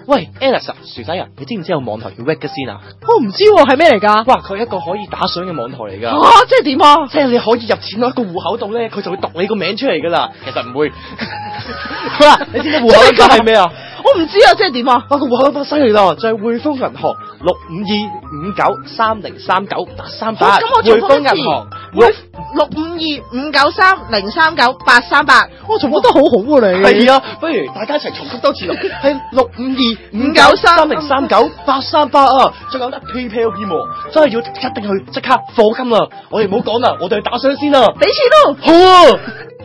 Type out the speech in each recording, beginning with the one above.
喂 Alice 薯仔啊，你知唔知有網台叫 Wagazine 啊？ 我唔知喎，係咩嚟㗎？ 哇，佢係一個可以打賞嘅網台嚟㗎。 即係點啊？ 即係你可以入錢到一個戶口度咧，佢就會讀你個名出嚟㗎啦。其實唔會。你知唔知戶口 number 係咩啊？ 我唔知啊，即係點啊？ 個戶口 number 犀利啦，就係匯豐銀行65259303838。 咁我重複一次。 匯豐銀行 65259303838。我重複得好好喎你。 係啊，不如大家一齊重複多次咯。係65259303838啊！仲有得 PayPal 添喎，真係要一定去即刻課金啦！我哋唔好講啦，我哋去打賞先啦。 俾錢咯。 好啊！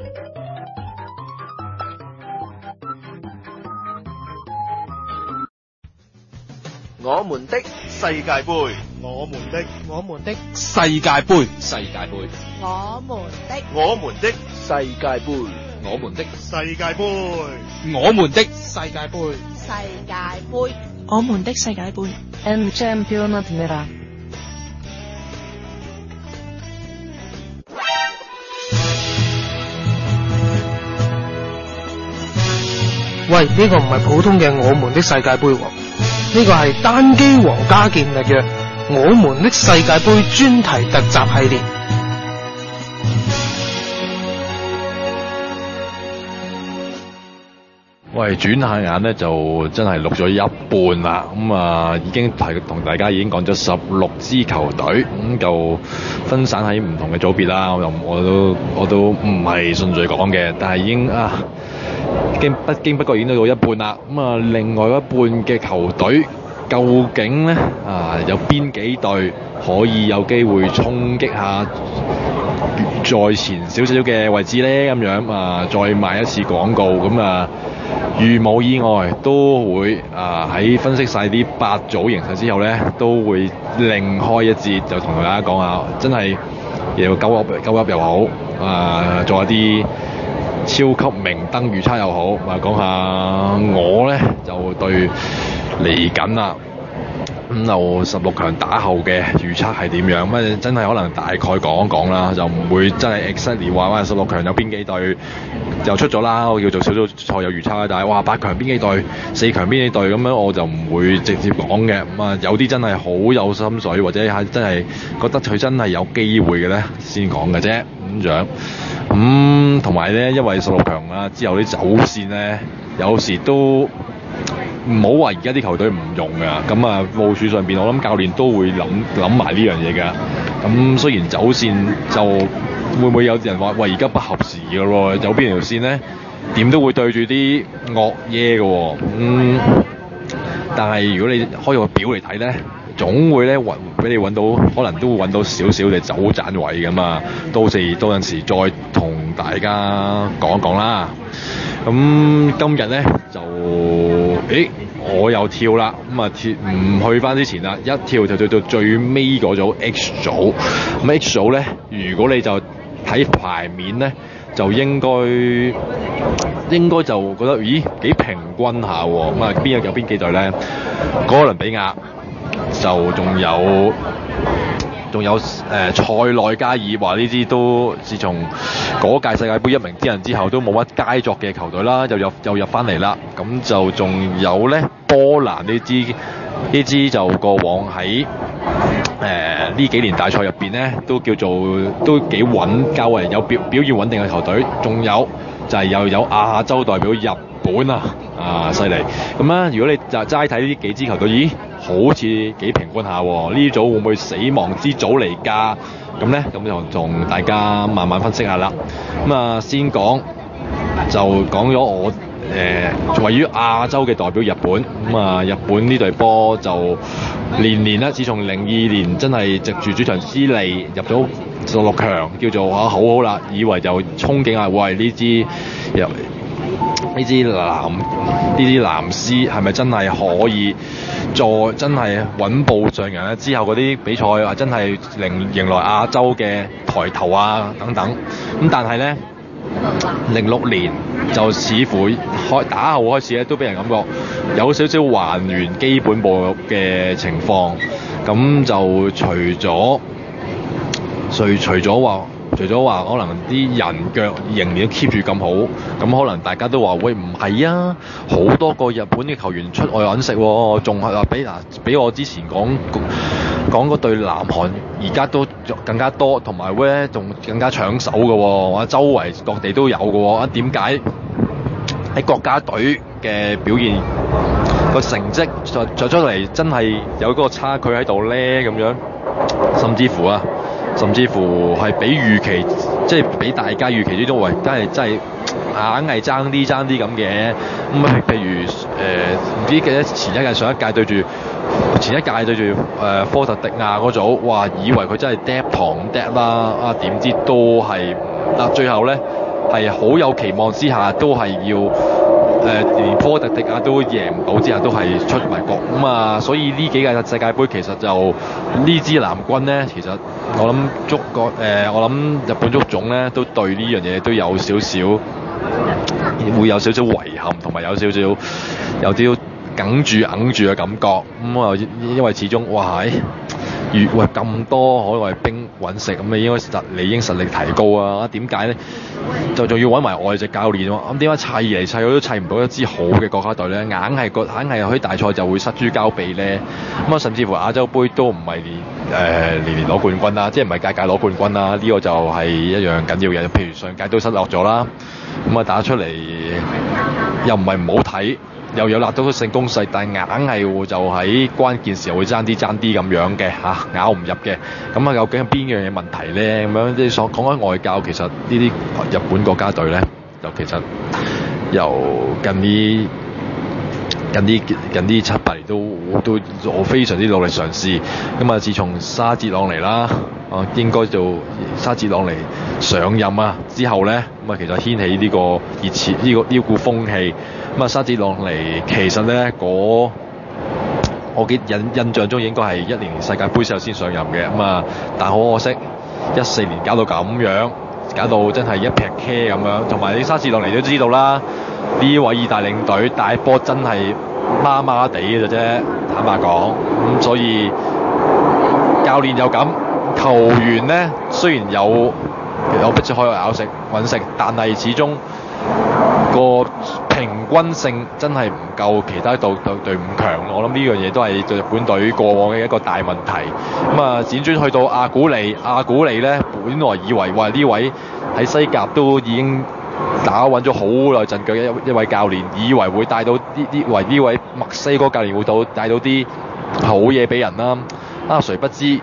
我們的世界盃， 我們的世界盃， 世界盃， 我們的世界盃， 我們的世界盃， 我們的世界盃， 世界盃， 我們的世界盃 El Campionat Nera。 喂，呢個唔係普通嘅我們的世界盃喎，呢個係單機皇家健力嘅我們的世界盃專題特集系列。 喂，轉下眼咧就真係錄咗一半啦，已經同大家已經講咗16支球隊，就分散喺唔同嘅組別啦。我都唔係順序講嘅，但係已經不經不覺已經到一半啦。另外一半嘅球隊究竟咧有邊幾隊可以有機會衝擊下再前少少嘅位置咧？咁樣再賣一次廣告咁如無意外都會喺分析晒啲8組形勢之後咧，都會另開一節就同大家講下，真係又鳩噏又好，做一啲超級明燈預測又好，講下我咧就對嚟緊啦。咁就16強打後嘅預測係點樣？真係可能大概講一講啦，就唔會真係 exactly 話16強有邊幾隊就出咗啦，我叫做小組賽有預測啦。但係8強邊幾隊、4強邊幾隊咁樣，我就唔會直接講嘅。有啲真係好有心水，或者係真係覺得佢真係有機會嘅咧，先講嘅啫咁樣。同埋咧，因為16強啦之後啲走線咧，有時都唔好話而家啲球隊唔用㗎，部署上邊我諗教練都會諗埋呢樣嘢㗎。咁雖然走線就會唔會有人話喂而家不合時㗎咯，有邊條線咧點都會對住啲惡嘢㗎喎。但係如果你開個表嚟睇咧，總會咧俾你揾到，可能都會揾到少少嘅走盞位㗎嘛。到陣時再同大家講一講啦。咁今日咧就我又跳啦，唔去翻之前啦，一跳就到最尾嗰組 H 組。H 組咧，如果你就睇牌面咧，就應該就覺得幾平均下喎。有邊幾隊咧？哥倫比亞就仲有塞內加爾，話呢支都自從嗰屆世界盃一鳴驚人之後都冇乜佳作嘅球隊啦，又入翻嚟啦。咁就仲有咧波蘭呢支就過往喺呢幾年大賽入邊咧都叫做都幾穩，較為有表現穩定嘅球隊。仲有就係又有亞洲代表日本犀利。咁如果你就齋睇呢幾支球隊，好似幾平均下喎。呢組會唔會死亡之組嚟㗎？咁就同大家慢慢分析下啦。先講咗我位於亞洲嘅代表日本。日本呢隊波就年啦，自從02年真係藉住主場之利入咗16強，叫做好好啦，以為就憧憬下喂呢支藍絲係咪真係可以再真係穩步上揚咧？之後嗰啲比賽真係迎來亞洲嘅抬頭等等。但係咧06年就似乎打後開始咧，都俾人感覺有少少還原基本步嘅情況。咁就除咗話除咗話可能啲人腳仍然都 keep 住咁好，咁可能大家都話喂唔係啊，好多個日本嘅球員出外揾食喎，仲係話比我之前講嗰隊南韓而家都更加多，同埋咧仲更加搶手嘅喎，或者周圍各地都有嘅喎，點解喺國家隊嘅表現個成績就出嚟真係有嗰個差距喺度咧？咁樣甚至乎係比預期，即係比大家預期之中，喂，真係硬係爭啲咁嘅。咁譬如唔知記得上一屆對住科特迪亞嗰組，哇！以為佢真係嗒糖嗒啦，啊點知都係唔得，最後咧係好有期望之下，都係要連科特迪亞都贏唔到之下，都係出埋局咁啊！所以呢幾屆世界盃其實就呢支南軍咧，其實我諗日本足總咧都對呢樣嘢都有少少會有少少遺憾，同埋有啲哽住嘅感覺。咁因為始終哇咁多海外兵揾食，咁你應該實力提高啊！點解咧？就仲要揾埋外籍教練喎？咁點解砌嚟砌去都砌唔到一支好嘅國家隊咧？硬係喺大賽就會失諸交臂咧。咁甚至乎亞洲杯都唔係年攞冠軍啦，即係唔係屆攞冠軍啦？呢個就係一樣緊要嘅。譬如上屆都失落咗啦，咁打出嚟又唔係唔好睇。又有拿到勝攻勢，但係硬係就喺關鍵時候會爭啲咁樣嘅咬唔入嘅。咁究竟係邊樣嘢問題咧？咁樣即係講開外教，其實呢啲日本國家隊咧，就其實由近呢7-8年都我非常之努力嘗試。咁自從沙哲朗尼啦，應該做沙哲朗尼上任之後咧，其實掀起呢個熱潮，呢股風氣。沙哲朗尼其實咧我印象中應該係2010年世界盃時候先上任嘅。但好可惜14年搞到咁樣，搞到真係一劈茄咁樣。同埋你沙哲朗尼都知道啦，呢位意大領隊帶波真係麻麻地嘅啫，坦白講。所以教練又咁，球員咧雖然有不知海外揾食，但係始終個平均性真係唔夠其他隊伍強。我諗呢樣嘢都係對日本隊過往嘅一個大問題。輾轉去到阿古利咧，本來以為話呢位喺西甲都已經打穩咗好耐陣腳一位教練，以為會帶到呢位墨西哥教練會帶到啲好嘢俾人啦。誰不知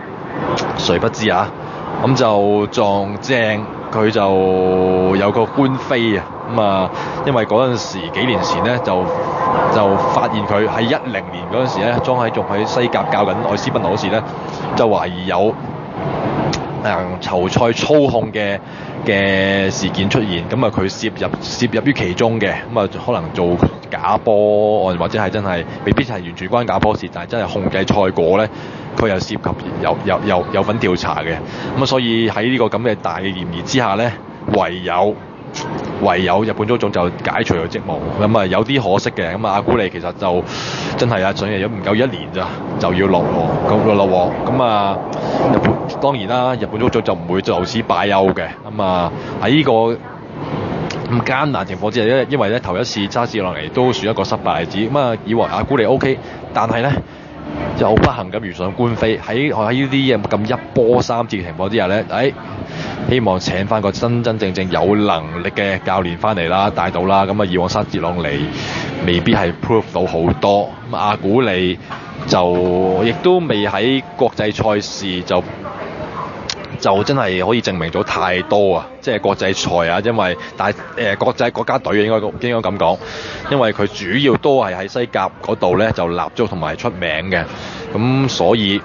咁就撞正佢就有個官非啊。因為嗰陣時幾年前咧就發現佢喺2010年嗰陣時咧，仲喺西甲教緊愛斯賓奴嗰時咧，就懷疑有球賽操控嘅事件出現。佢涉入於其中嘅。可能做假波案，或者係真係未必係完全關假波事，但係真係控制賽果咧，佢又涉及有份調查嘅。所以喺呢個咁嘅大嘅嫌疑之下咧，唯有日本足總就解除咗職務。有啲可惜嘅。阿古利其實就真係上任咗唔夠1年咋，就要落鑊。日本當然啦，日本足總就唔會就此罷休嘅。喺呢個咁艱難情況之下，因為咧頭一次沙治落嚟都算一個失敗例子。以為阿古利 OK， 但係咧就不幸咁遇上官非。喺呢啲咁一波三折嘅情況之下咧，希望請翻個真正有能力嘅教練翻嚟啦，帶到啦。以往沙哲朗尼未必係 prove 到好多。阿古利就亦都未喺國際賽事就真係可以證明咗太多啊！即係國際賽啊，因為國際國家隊應該咁講，因為佢主要都係喺西甲嗰度咧就立足同埋出名嘅。所以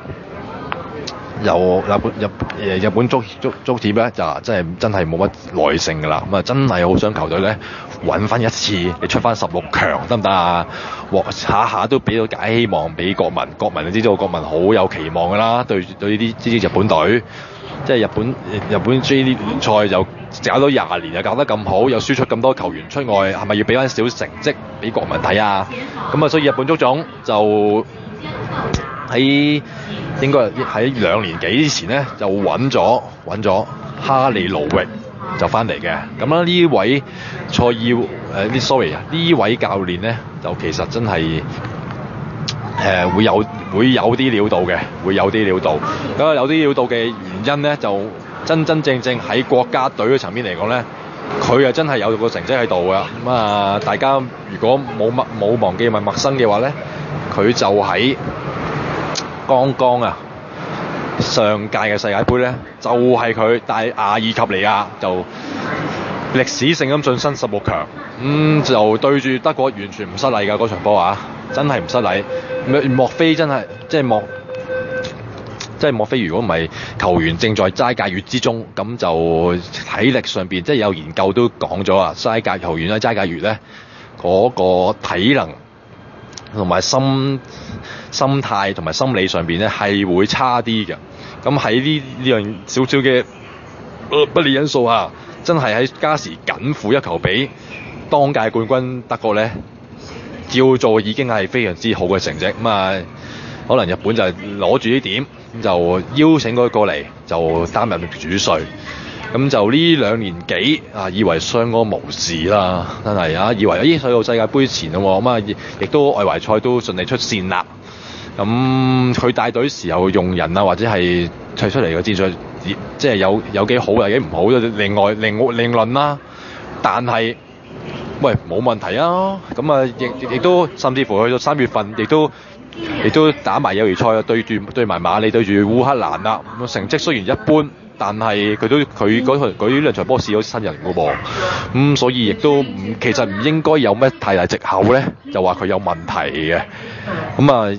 日本足協咧就真係冇乜耐性㗎啦。真係好想球隊咧揾翻一次，你出翻16強得唔得啊？下下都俾到解希望俾國民，你知道國民好有期望㗎啦，對呢啲日本隊。即係日本 J 聯賽就搞到20年，又搞得咁好，又輸出咁多球員出外，係咪要俾翻少成績俾國民睇啊？所以日本足總就應該喺2年幾之前咧就揾咗哈利路域就翻嚟嘅。咁啦，呢位呢位教練咧，就其實真係會有啲料到嘅，會有啲料到。咁啊，有啲料到嘅原因咧，就真正喺國家隊嘅層面嚟講咧，佢啊真係有個成績喺度㗎。咁啊，大家如果冇忘記陌生嘅話咧，佢就喺剛剛啊上屆嘅世界盃咧，就係佢帶阿爾及利亞就歷史性咁晉身16強，就對住德國完全唔失禮㗎嗰場波啊，真係唔失禮。莫非真係莫非如果唔係球員正在齋戒月之中，咁就體力上邊即係有研究都講咗啊，齋戒球員喺齋戒月咧嗰個體能同埋心態同埋心理上邊咧係會差啲嘅。咁喺呢樣少少嘅不利因素下，真係喺加時緊負一球俾當屆冠軍德國咧，叫做已經係非常之好嘅成績。咁啊，可能日本就攞住呢點，就邀請佢過嚟就擔任主帥。咁就呢2年幾啊，以為相安無事啦，真係啊，以為去到世界盃前咯，咁啊亦都外圍賽都順利出線啦。咁佢帶隊時候用人啊，或者係退出嚟嘅戰術，即係有幾好有幾唔好，另論啦。但係喂冇問題啊。咁啊亦都甚至乎去到3月份，亦都打埋友誼賽，對埋馬里對住烏克蘭啦。咁成績雖然一般，但係佢呢兩場波試咗新人嘅噃。所以亦都其實唔應該有咩太大藉口咧，就話佢有問題嘅。咁啊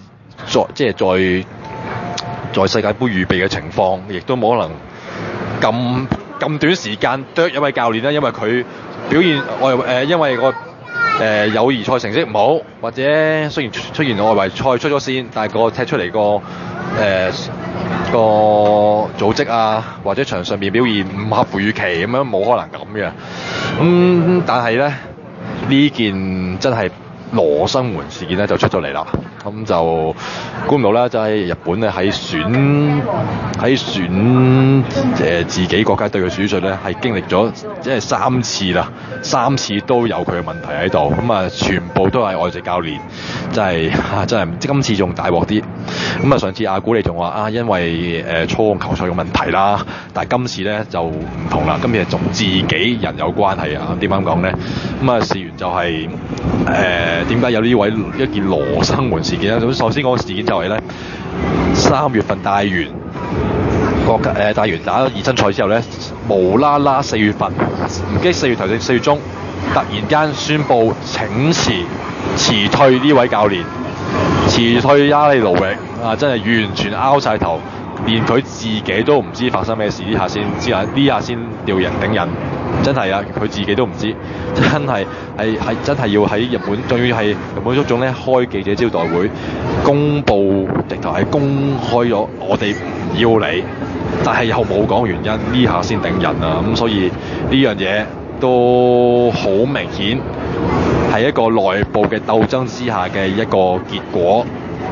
在世界盃預備嘅情況，亦都冇可能咁短時間剁一位教練啦，因為佢表現因為個友誼賽成績唔好，或者雖然出現外圍賽出咗線，但係個踢出嚟個組織啊，或者場上面表現唔合乎預期咁樣，冇可能咁嘅。但係咧呢件真係羅生門事件咧就出咗嚟啦。咁就估唔到啦，就係日本咧喺選自己國家隊嘅主帥咧，係經歷咗即係3次啦，3次都有佢嘅問題喺度。咁啊，全部都係外籍教練，真係唔知今次仲大鑊啲。咁啊，上次阿古利仲話啊，因為操控球賽嘅問題啦，但係今次咧就唔同啦，今次係同自己人有關係啊。點解咁講咧？咁啊，事緣就係點解有呢位一件羅生門事件咧？咁首先嗰個事件就係咧3月份帶完打熱身賽之後咧，無啦啦4月份唔記得4月頭定4月中，突然間宣布請辭退呢位教練，辭退哈利路域啊！真係完全拗晒頭，連佢自己都唔知發生咩事，呢下先調人頂人，真係啊！佢自己都唔知，真係要喺日本，仲要係日本足總咧開記者招待會，公佈直頭係公開咗我哋唔要你，但係又冇講原因，呢下先頂人啊！咁所以呢樣嘢都好明顯係一個內部嘅鬥爭之下嘅一個結果。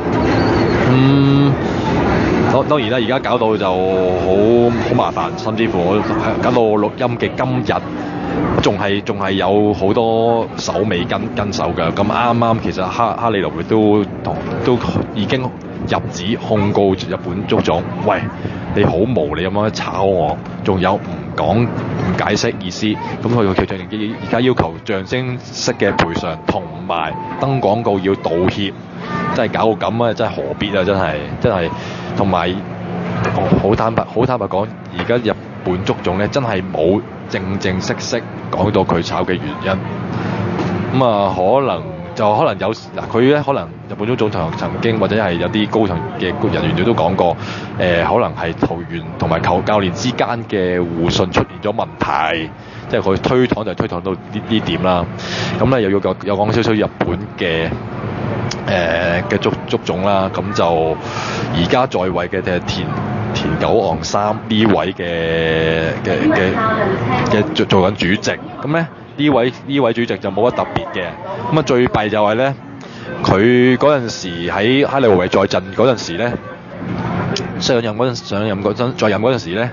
當然啦，而家搞到就好麻煩，甚至乎搞到錄音嘅今日仲係有好多手尾跟手嘅。咁啱其實哈利路域都已經入紙控告日本足總，喂，你好無理咁樣炒我，仲有唔講唔解釋意思，咁佢而家要求象徵式嘅賠償同埋登廣告要道歉，真係搞到咁啊！真係何必啊！真係，同埋好坦白講，而家日本足總咧真係冇正式講到佢炒嘅原因。咁啊，可能有嗱，佢咧可能日本足總曾經或者係有啲高層嘅人員都講過，可能係球員同埋教練之間嘅互信出現咗問題，即係佢推搪到呢點啦。咁咧又要講少少日本嘅足總啦。咁就而家在位嘅田久昂三呢位嘅做緊主席，咁咧呢位主席就冇乜特別嘅。咁啊，最弊就係咧，佢嗰陣時喺哈利路域在陣嗰陣時咧，在任嗰陣時咧，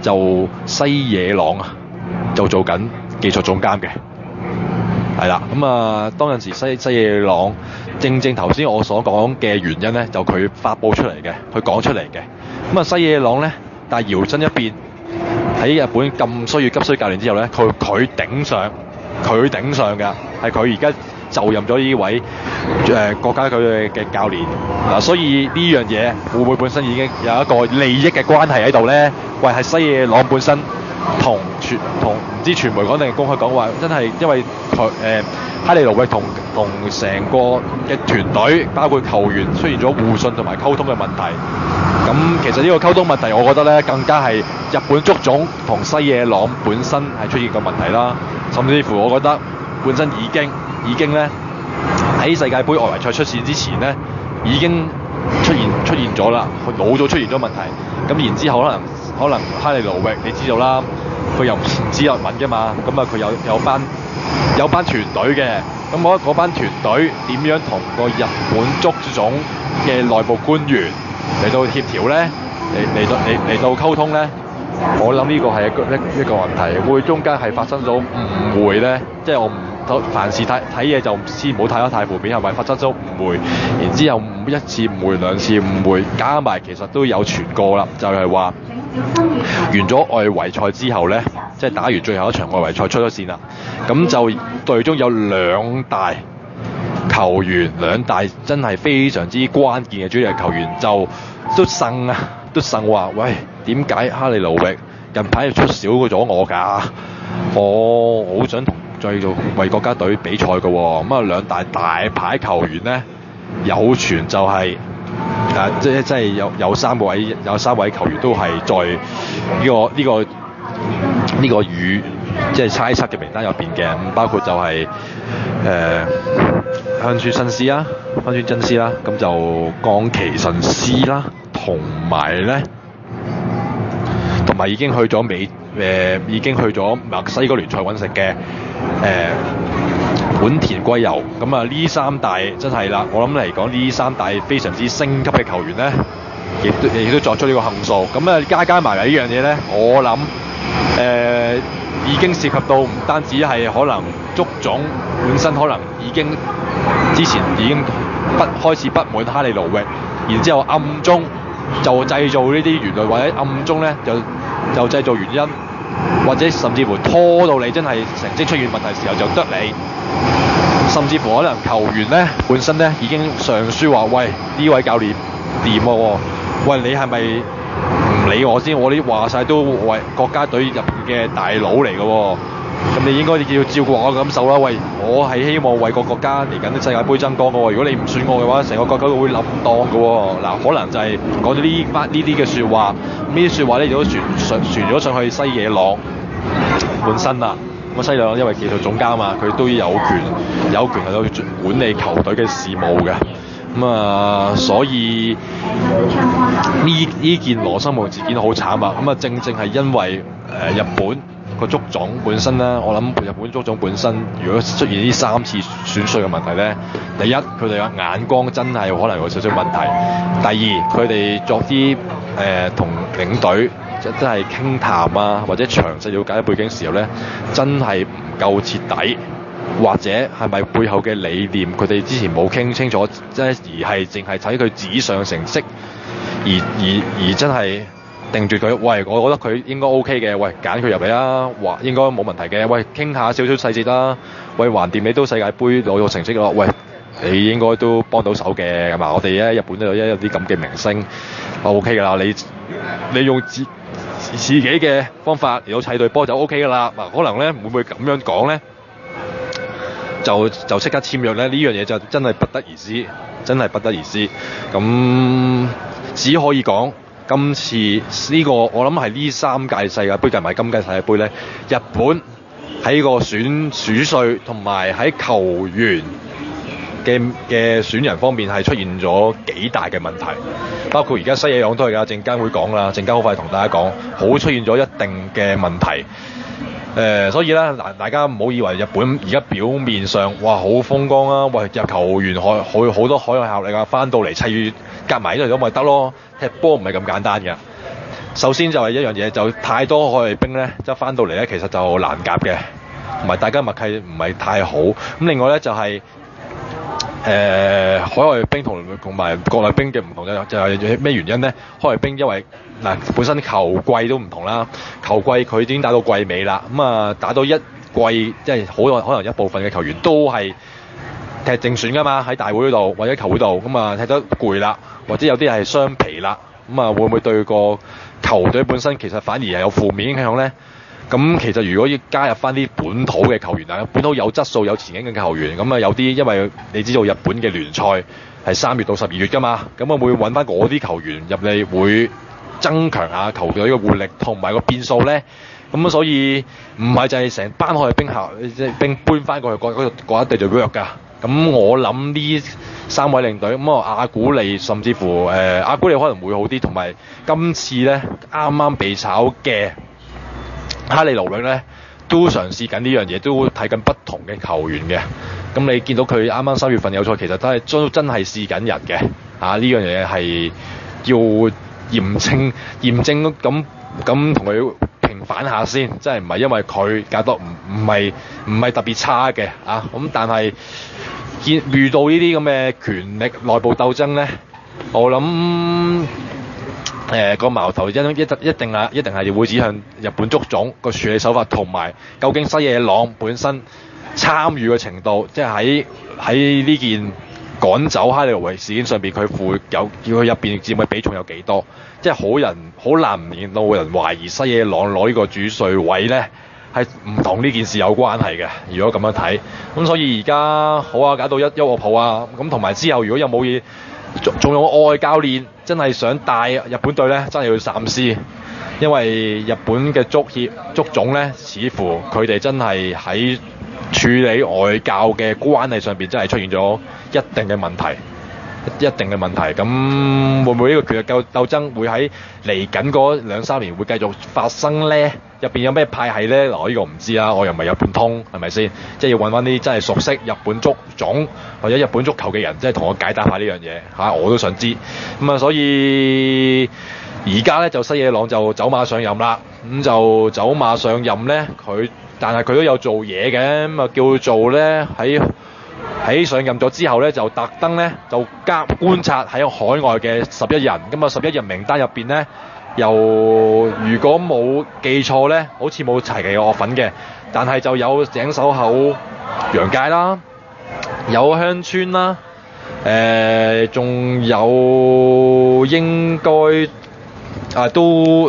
就西野朗啊，就做緊技術總監嘅。係啦，咁啊，當陣時西野朗正頭先我所講嘅原因咧，就佢發佈出嚟嘅，佢講出嚟嘅。咁啊，西野朗咧，但係搖身一變喺日本咁需要急需教練之後咧，佢頂上㗎，係佢而家就任咗呢位國家隊嘅教練嗱，所以呢樣嘢會唔會本身已經有一個利益嘅關係喺度咧？喂，係西野朗本身同唔知傳媒講定公開講話，真係因為佢哈利路域同成個嘅團隊，包括球員出現咗互信同埋溝通嘅問題。咁其實呢個溝通問題，我覺得咧更加係日本足總同西野朗本身係出現個問題啦。甚至乎我覺得本身已經咧喺世界盃外圍賽出線之前咧，已經出現咗啦，老早出現咗問題。咁然之後可能哈利路域你知道啦，佢又唔知日文嘅嘛，咁啊佢有班團隊嘅，咁我覺得嗰班團隊點樣同個日本足總嘅內部官員嚟到協調咧，嚟到溝通咧，我諗呢個係一個問題，會中間係發生咗誤會咧，即係我唔凡事睇嘢就先唔好睇得太負面，係咪發生咗誤會？然之後一次誤會兩次誤會，加埋其實都有傳過啦，就係話完咗外圍賽之後咧，即係打完最後一場外圍賽出咗線啦，咁就隊中有兩大球員，兩大真係非常之關鍵嘅主力球員就都呻話，喂，點解哈利路域近排出少咗我㗎？我好想再做為國家隊比賽嘅喎。咁啊，兩大牌球員咧，有傳就係即係有三位球員都係在呢個與即係猜測嘅名單入邊嘅，咁包括就係香川真司啦，咁就岡崎慎司啦，同埋已經去咗墨西哥聯賽揾食嘅本田圭佑。咁啊，呢三大真係啦，我諗嚟講呢三大非常之升級嘅球員咧，亦都作出呢個行數。咁啊，加埋嚟呢樣嘢咧，我諗已經涉及到唔單止係可能足總本身可能之前已經開始不滿哈利路域，然之後暗中就製造呢啲言論，或者暗中咧就製造原因，或者甚至乎拖到你真係成績出現問題時候就得你，甚至乎可能球員咧本身咧已經上書話，喂，呢位教練掂喎，喂，你係咪唔理我先？我啲話晒都為國家隊入嘅大佬嚟嘅喎，咁你應該要照顧我嘅感受啦。喂，我係希望為個國家嚟緊啲世界盃爭光嘅喎，如果你唔選我嘅話，成個國家都會冧檔嘅喎。嗱，可能就係講咗呢啲嘅説話，呢啲説話咧亦都傳咗上去西野朗本身啦。咁西野朗因為技術總監嘛，佢都有權係去管理球隊嘅事務嘅。咁啊，所以呢件羅生門事件好慘啊！咁啊，正係因為日本個足總本身咧，我諗日本足總本身如果出現呢3次選帥嘅問題咧，第一佢哋嘅眼光真係可能有少少問題；第二佢哋作啲同領隊真係傾談啊，或者詳細了解背景時候咧，真係唔夠徹底。或者係咪背後嘅理念佢哋之前冇傾清楚，即係而係淨係睇佢紙上成績，而真係定住佢。喂，我覺得佢應該 OK 嘅，喂，揀佢入嚟啊，話應該冇問題嘅。喂，傾下少少細節啦。喂，橫掂你都世界盃攞到成績咯，喂，你應該都幫到手嘅，係嘛？我哋咧日本都有啲咁嘅明星，OK 㗎啦。你用自己嘅方法嚟到砌隊波就 OK 㗎啦。嗱，可能咧會唔會咁樣講咧？就即刻簽約咧？呢樣嘢就真係不得而知，真係不得而知。咁只可以講，今次呢個我諗係呢3屆世界盃計埋今屆世界盃咧，日本喺個選帥同埋喺球員嘅選人方面係出現咗幾大嘅問題，包括而家西野朗都係㗎，陣間會講啦，陣間好快同大家講，好出現咗一定嘅問題。所以咧，大家唔好以為日本而家表面上哇好風光啊，喂，入球員好多海外效力啊，翻到嚟砌夾埋呢度咁咪得咯，踢波唔係咁簡單嘅。 首先就係一樣嘢，就太多海外兵咧，即係翻到嚟咧，其實就難夾嘅，同埋大家默契唔係太好。咁另外咧就係、海外兵同埋國內兵嘅唔同就係咩原因咧？海外兵因為本身球季都唔同啦，球季佢已經打到季尾啦，打到一季即係可能一部分嘅球員都係踢正選㗎嘛，喺大會嗰度或者球會度，踢得攰啦，或者有啲係傷疲啦，會唔會對個球隊本身其實反而係有負面影響咧？咁其實如果要加入翻啲本土嘅球員啊，本土有質素有前景嘅球員，有啲因為你知道日本嘅聯賽係3月到12月㗎嘛，會揾翻嗰啲球員入嚟，會增強下球隊嘅活力同埋個變數咧。咁所以唔係就係成班海外兵兵搬翻過去嗰一地就弱㗎。咁我諗呢3位領隊，阿古利甚至乎阿古利可能會好啲，同埋今次咧啱啱被炒嘅哈利勞域咧都嘗試緊呢樣嘢，都睇緊不同嘅球員嘅。咁你見到佢啱啱3月份有賽，其實都係真係試緊人嘅。呢樣嘢係要驗證咁同佢平反下先，即係唔係因為佢教得唔係特別差嘅咁，但係遇到呢啲咁嘅權力內部鬥爭咧，我諗個矛頭一定係會指向日本足總個處理手法，同埋究竟西野朗本身參與嘅程度，即係喺呢件趕走哈利勞域事件上邊，佢入邊佔嘅比重有幾多？即係好難唔令到人懷疑西野朗攞呢個主帥位咧，係唔同呢件事有關係嘅。如果咁樣睇，咁所以而家好啊，搞到一鑊泡啊！咁同埋之後如果有冇嘢，仲有外教練真係想帶日本隊咧，真係要三思，因為日本嘅足總咧，似乎佢哋真係喺處理外教嘅關係上邊真係出現咗一定嘅問題。咁會唔會呢個權力鬥爭會喺嚟緊嗰2-3年會繼續發生呢？入邊有咩派系呢？我呢個唔知啊，我又唔係日本通，係咪先？即係要揾翻啲真係熟悉日本足總或者日本足球嘅人，即係同我解答下呢樣嘢我都想知。所以而家呢，就西野朗就走馬上任啦。就走馬上任呢，但係佢都有做嘢嘅，叫做呢喺上任咗之後咧，就特登咧就觀察喺海外嘅11人，咁11人名單入邊咧，又如果冇記錯咧，好似冇齊期嘅我份嘅，但係就有井手口洋介啦，有香川啦，仲有應該都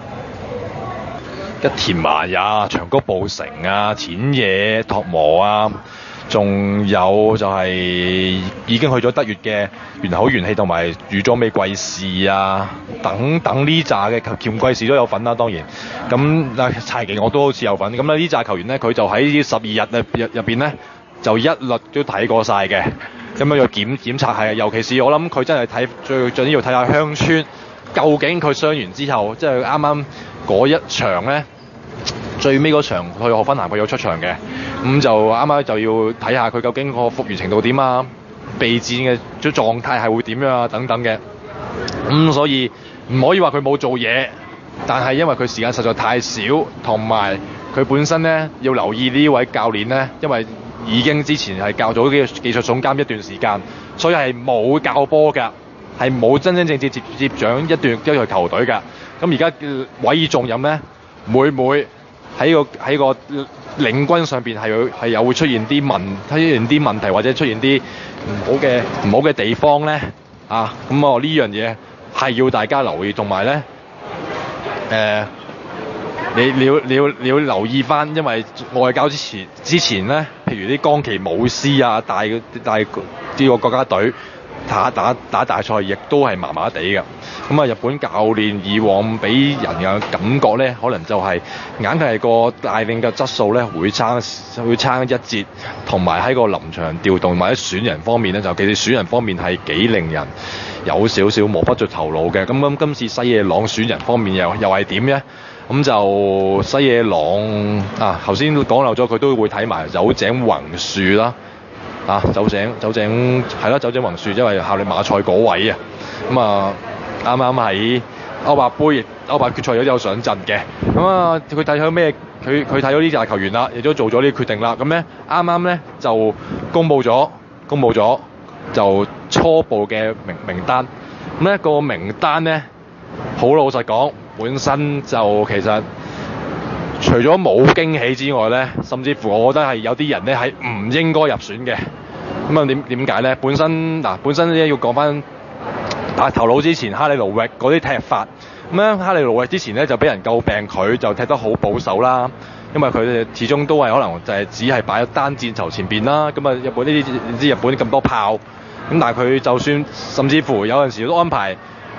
一田麻也、長谷部誠啊、淺野拓磨啊。仲有就係已經去咗德乙嘅原口元氣同埋宇佐美貴士啊，等等呢扎嘅鉗貴士都有份啦，當然咁柴崎我都好似有份。咁呢扎球員咧，佢就喺12日入邊咧就一律都睇過晒嘅，咁樣要檢查係，尤其是我諗佢真係睇最緊要睇下香川究竟佢傷完之後，即係啱啱嗰一場咧。最尾嗰場去荷芬南佢有出場嘅，咁就啱啱就要睇下佢究竟個復原程度點啊，備戰嘅狀態係會點樣啊等等嘅，所以唔可以話佢冇做嘢，但係因為佢時間實在太少，同埋佢本身咧要留意呢位教練咧，因為已經之前係教咗嘅技術總監一段時間，所以係冇教波㗎，係冇真真正正接掌一隊球隊㗎。咁而家委以重任咧，會唔會喺個領軍上邊係有會出現啲問題，或者出現啲唔好嘅地方咧？咁我呢樣嘢係要大家留意，同埋咧你要留意翻，因為外交之前咧，譬如啲岡崎武司啊，帶呢個國家隊打大賽，亦都係麻麻地嘅。日本教練以往俾人嘅感覺咧，可能就係硬係個帶領嘅質素咧會差一截，同埋喺個臨場調動或者選人方面咧，尤其是選人方面係幾令人有少少摸不着頭腦嘅。咁今次西野朗選人方面又係點咧？咁就西野朗頭先講漏咗，佢都會睇埋酒井宏樹啦。酒井係啦，酒井宏樹因為效力馬賽嗰位啊。啱啱喺歐霸杯歐霸決賽有上陣嘅。咁啊，佢睇咗咩？佢睇咗呢隻球員啦，亦都做咗呢個決定啦。咁咧啱啱咧就公佈咗就初步嘅名單。咁咧個名單咧，好老實講，本身就其實除咗冇驚喜之外咧，甚至乎我覺得係有啲人咧係唔應該入選嘅。咁啊點解咧？本身咧要講翻打頭腦之前，哈利路域嗰啲踢法。咁樣哈利路域之前咧就俾人詬病佢就踢得好保守啦，因為佢哋始終都係可能就係只係擺喺單箭頭前邊啦。咁啊日本呢啲你知日本咁多炮，咁但係佢就算甚至乎有陣時都安排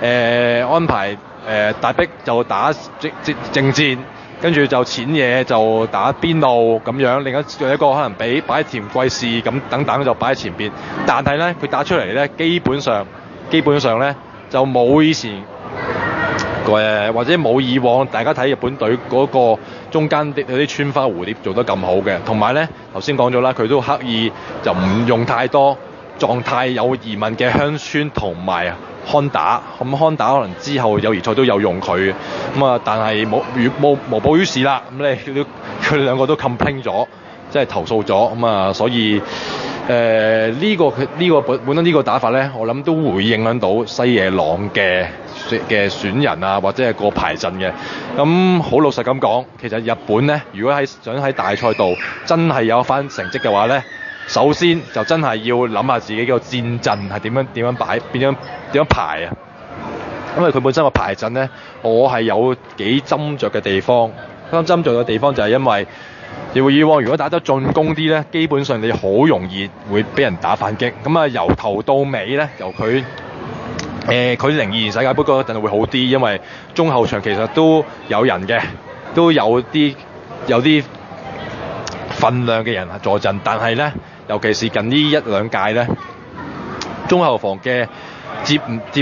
大迫就打正箭，跟住就淺野就打邊路咁樣，另一個可能俾擺田貴士咁等等就擺喺前邊。但係咧佢打出嚟咧基本上咧就冇以前。或者冇以往大家睇日本隊嗰個中間啲穿花蝴蝶做得咁好嘅，同埋咧頭先講咗啦，佢都刻意就唔用太多狀態有疑問嘅香川同埋康打，咁康打可能之後友誼賽都有用佢，咁啊但係無補於事啦，咁佢哋兩個都 complain 咗，即係投訴咗，咁啊所以呢個本身呢個打法咧，我諗都會影響到西野朗嘅選人啊，或者係個排陣嘅。咁好老實咁講，其實日本咧，如果想喺大賽度真係有翻成績嘅話咧，首先就真係要諗下自己個戰陣係點樣擺，點樣排啊。因為佢本身個排陣咧，我係有幾斟酌嘅地方。斟酌嘅地方就係因為以往如果打得進攻啲咧，基本上你好容易會俾人打反擊。咁啊由頭到尾咧，由佢02年世界盃嗰陣會好啲，因為中後場其實都有人嘅，都有啲份量嘅人坐陣。但係咧，尤其是近呢一兩屆咧，中後防嘅接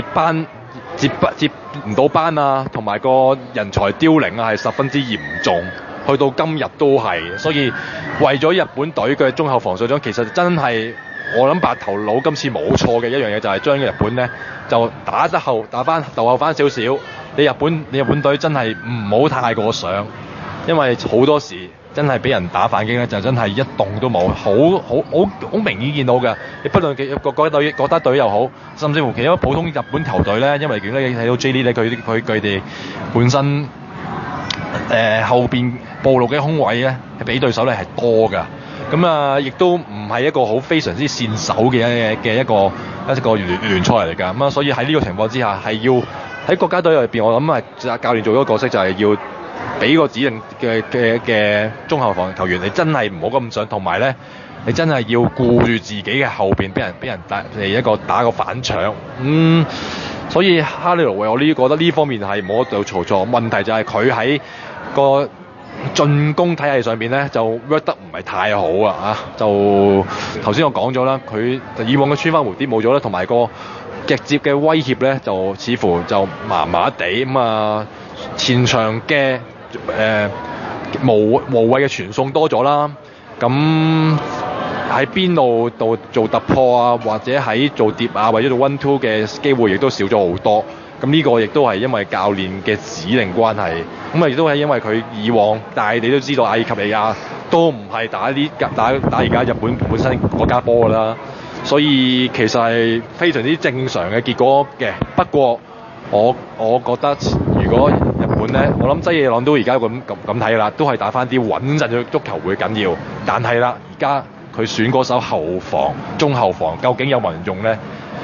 唔到班啊，同埋個人才凋零啊，係十分之嚴重。去到今日都係，所以為咗日本隊嘅中後防水準，其實真係我諗白頭佬今次冇錯嘅一樣嘢，就係將日本咧就打後翻少少。你日本隊真係唔好太過上，因為好多時真係俾人打反擊咧，就真係一動都冇，好明顯見到嘅。你不論國家隊又好，甚至乎其他普通日本球隊咧，因為你睇到 J League 咧，佢哋本身後邊暴露嘅空位咧，係比對手咧係多㗎。咁啊，亦都唔係一個好非常之善手嘅一個聯賽嚟㗎。咁啊，所以喺呢個情況之下，係要喺國家隊入邊，我諗係教練做咗個角色，就係要俾個指令嘅中後防球員，你真係唔好咁上，同埋咧，你真係要顧住自己嘅後邊俾人打個反搶。所以哈利路維我覺得呢方面係冇得做錯。問題就係佢喺個進攻體系上邊咧就 work 得唔係太好啊！就頭先我講咗啦，佢以往嘅穿花蝴蝶冇咗啦，同埋個直接嘅威脅咧就似乎就麻麻地咁啊。前場嘅無謂嘅傳送多咗啦，咁喺邊度度做突破啊，或者喺做碟啊，或者做 1-2 嘅機會亦都少咗好多。咁呢個亦都係因為教練嘅指令關係，咁啊亦都係因為佢以往，但係你都知道阿爾及利亞都唔係打而家日本本身嗰家波㗎啦，所以其實係非常之正常嘅結果嘅。不過我覺得如果日本咧，我諗西野朗都而家咁睇啦，都係打翻啲穩陣嘅足球會緊要。但係啦，而家佢選嗰手後防、中後防，究竟有冇人用咧？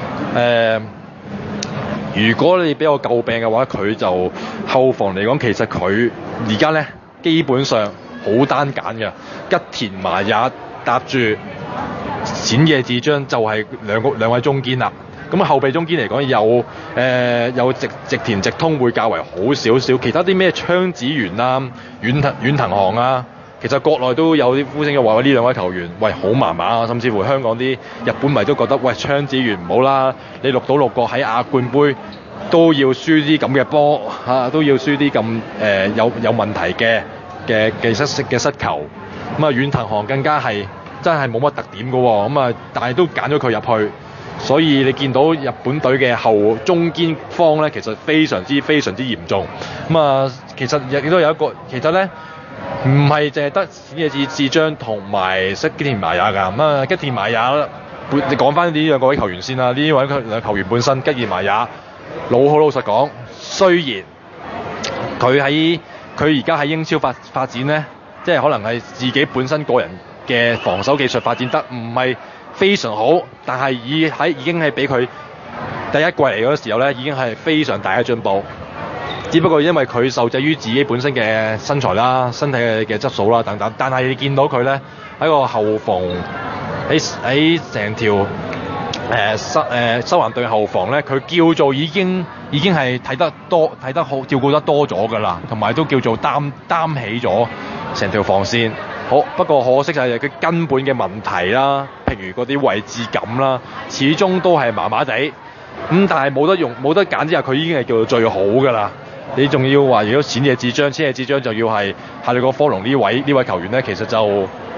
如果你俾我詬病嘅話，佢就後防嚟講，其實佢而家咧基本上好單簡嘅，吉田麻也搭住淺野智章就係兩位中堅啦。咁後備中堅嚟講，有直田直通會較為好少少，其他啲咩昌子源啊、遠藤航啊，其實國內都有啲呼聲嘅話，呢兩位球員喂好麻麻啊，甚至乎香港啲日本迷都覺得喂昌子源唔好啦，你錄到6個喺亞冠杯都要輸啲咁嘅波嚇，都要輸啲咁有問題嘅失球，咁啊遠藤航更加係真係冇乜特點嘅喎，咁啊但係都揀咗佢入去。 所以你見到日本隊嘅後中堅方咧，其實非常之嚴重。其實亦都有一個，其實咧唔係淨係得淺野智章同埋吉田麻也㗎。吉田麻也，你講翻呢兩個位球員先啦。呢位球員本身，吉田麻也好老實講，雖然佢而家喺英超發展咧，即係可能係自己本身個人嘅防守技術發展得唔係非常好，但係已經係比佢第一季嚟嗰個時候咧，已經係非常大嘅進步。只不過因為佢受制於自己本身嘅身材啦、身體嘅質素啦等等，但係你見到佢咧喺個後防喺成條修咸頓後防咧，佢叫做已經係睇得好，照顧得多咗㗎啦，同埋都叫做擔起咗成條防線。好，不過可惜就係佢根本嘅問題啦，譬如嗰啲位置感啦，始終都係麻麻地。但係冇得揀之下，佢已經係叫做最好㗎啦。你仲要話如果淺野智章就要係夏利個科隆呢位球員咧，其實就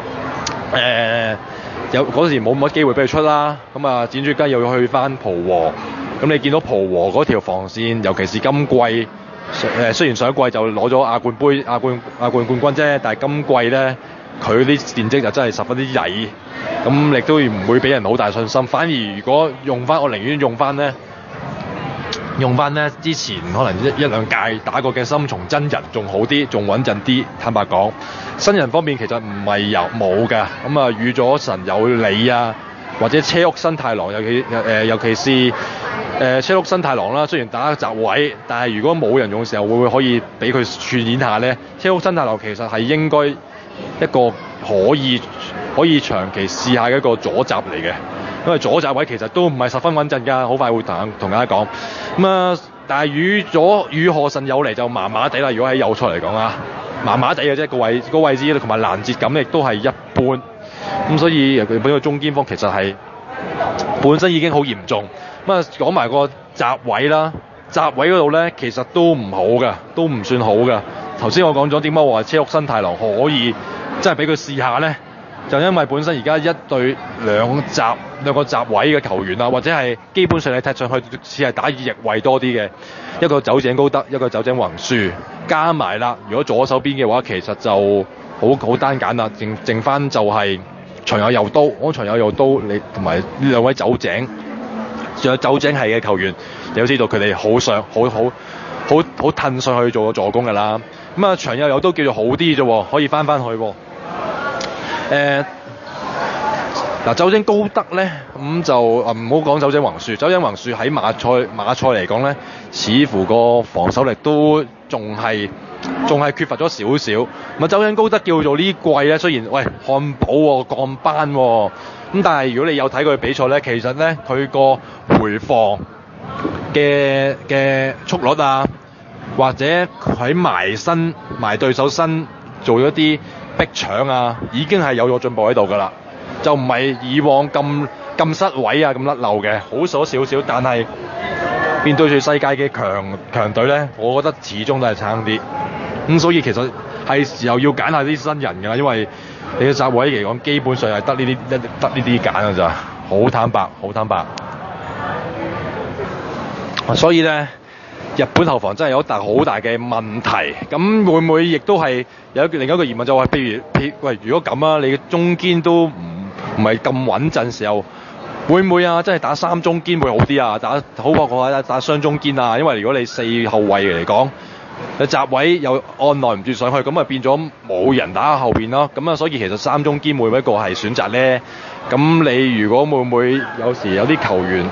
有嗰時冇乜機會俾佢出啦。展珠雞又要去翻浦和，咁你見到浦和嗰條防線，尤其是今季雖然上一季就攞咗亞冠杯亞冠冠軍啫，但係今季咧佢啲戰績就真係十分之曳，咁亦都唔會俾人好大信心。反而如果我寧願用翻咧之前可能一兩屆打過嘅森松真人仲好啲，仲穩陣啲。坦白講，新人方面其實唔係冇㗎。宇佐神有理啊，或者車屋新太郎，尤其是車屋新太郎啦。雖然打閘位，但係如果冇人用嘅時候，會唔會可以俾佢串演下呢？車屋新太郎其實係應該一個可以長期試下嘅一個左閘嚟嘅。因為左閘位其實都唔係十分穩陣㗎，好快會同大家講。但係與賀神有嚟就麻麻地啦。如果喺右賽嚟講啊，麻麻地嘅啫，個位置同埋攔截感亦都係一般。所以佢本個中堅方其實係本身已經好嚴重。講埋個閘位啦，閘位嗰度咧其實都唔好㗎，都唔算好㗎。頭先我講咗點解我話車屋新太郎可以真係俾佢試下咧？就因為本身而家一對兩個閘位嘅球員啊，或者係基本上你踢上去似係打翼位多啲嘅，一個酒井高德，一個酒井宏樹，加埋啦。如果左手邊嘅話，其實就好單簡啦，剩翻就係長友佑都。長友佑都你同埋呢兩位酒井，仲有酒井係嘅球員，你都知道佢哋好褪上去做個助攻㗎啦。長友佑都叫做好啲啫，可以翻去喎。酒井高德咧，咁就唔好講酒井宏樹。酒井宏樹喺馬賽嚟講咧，似乎個防守力都仲係缺乏咗少少。酒井高德叫做呢季咧，雖然漢堡降班喎，咁但係如果你有睇佢比賽咧，其實咧佢個回防嘅速率啊，或者喺埋對手身做咗啲逼搶啊，已經係有咗進步喺度㗎啦，就唔係以往咁失位啊，咁甩漏嘅，好咗少少。但係面對住世界嘅強隊咧，我覺得始終都係撐啲。咁所以其實係時候要揀下啲新人㗎啦，因為你嘅閘位嚟講，基本上係得呢啲揀㗎咋，好坦白。所以咧，日本後防真係有好大嘅問題。咁會唔會亦都係有另一個疑問，就話譬如如果咁啊，你嘅中堅都唔係咁穩陣時候，會唔會啊？真係打三中堅會好啲啊？好過打雙中堅啊？因為如果你四後衛嚟講，你閘位又按耐唔住上去，咁啊變咗冇人打喺後邊咯。咁啊，所以其實三中堅會唔會一個係選擇咧？咁你如果會唔會有時有啲球員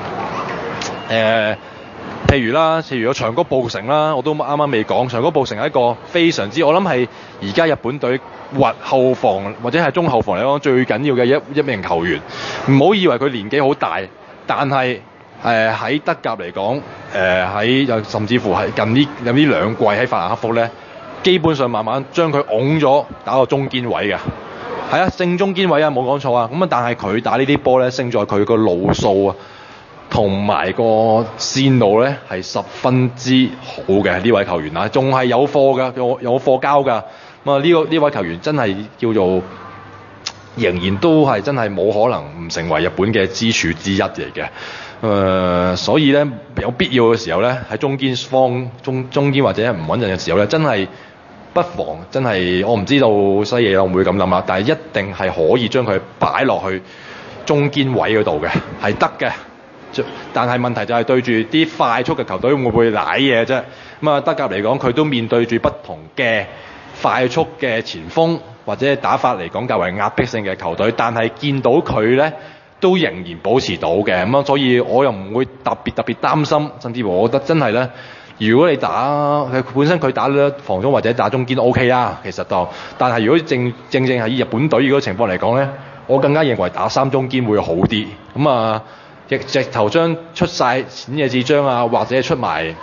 譬如有長谷部誠啦，我都啱啱未講。長谷部誠係一個非常之，我諗係而家日本隊後防或者係中後防嚟講最緊要嘅一名球員。唔好以為佢年紀好大，但係喺德甲嚟講，甚至乎係近呢兩季喺法蘭克福咧，基本上慢慢將佢拱咗打個中堅位嘅。係啊，正中堅位啊，冇講錯啊。咁啊，但係佢打呢啲波咧，勝在佢個路數啊，同埋個線路咧係十分之好嘅呢位球員啊，仲係有貨㗎，有貨交㗎。咁啊，呢位球員真係叫做仍然都係真係冇可能唔成為日本嘅支柱之一嚟嘅。 所以咧有必要嘅時候咧，喺中堅或者唔穩陣嘅時候咧，真係不妨真係我唔知道西野會唔會咁諗啊，但係一定係可以將佢擺落去中堅位嗰度嘅，係得嘅。但係問題就係對住啲快速嘅球隊會唔會舐嘢啫？咁啊，德甲嚟講，佢都面對住不同嘅快速嘅前鋒或者打法嚟講較為壓迫性嘅球隊，但係見到佢呢都仍然保持到嘅，咁所以我又唔會特別擔心，甚至乎我覺得真係呢，如果你本身佢打咧防中或者打中堅都 OK 啦，其實但係如果正係以日本隊嗰個情況嚟講呢，我更加認為打三中堅會好啲，咁啊。亦直頭將出晒淺野智章啊，或者出埋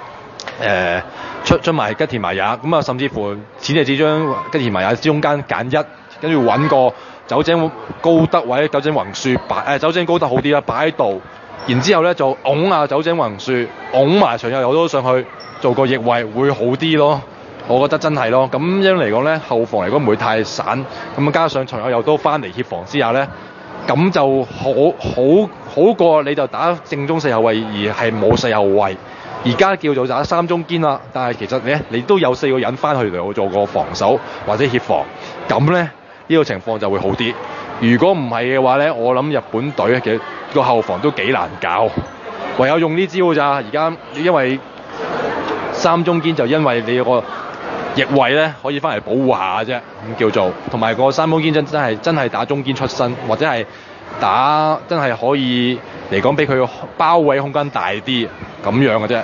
出埋吉田麻也，咁啊甚至乎淺野智章、吉田麻也中間揀一，跟住揾個酒井高德或者酒井宏樹酒井高德好啲啦，擺喺度，然之後咧就拱啊酒井宏樹，拱埋長友都上去做個翼位會好啲咯，我覺得真係咯，咁樣嚟講咧後防嚟講唔會太散，咁加上長友又都翻嚟協防之下咧。咁就好過你就打正宗四後衛而係冇四後衛，而家叫做打三中堅啦。但係其實你都有4個人翻去嚟做個防守或者協防，咁呢個情況就會好啲。如果唔係嘅話呢，我諗日本隊嘅個後防都幾難搞，唯有用呢招咋。而家因為三中堅就因為你個翼位咧可以翻嚟保護下啫，咁叫做，同埋個三中堅真係打中堅出身，或者係打真係可以嚟講俾佢包圍空間大啲咁樣嘅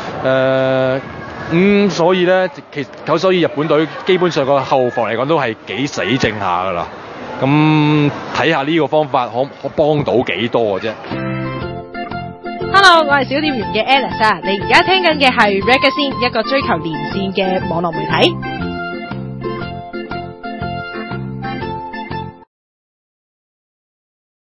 啫。所以咧，所以日本隊基本上個後防嚟講都係幾死症下噶啦。咁睇下呢個方法可幫到幾多嘅啫。 Hello， 我係小店員嘅 Alice 啊，你而家聽緊嘅係 Ragazine， 一個追求連線嘅網絡媒體。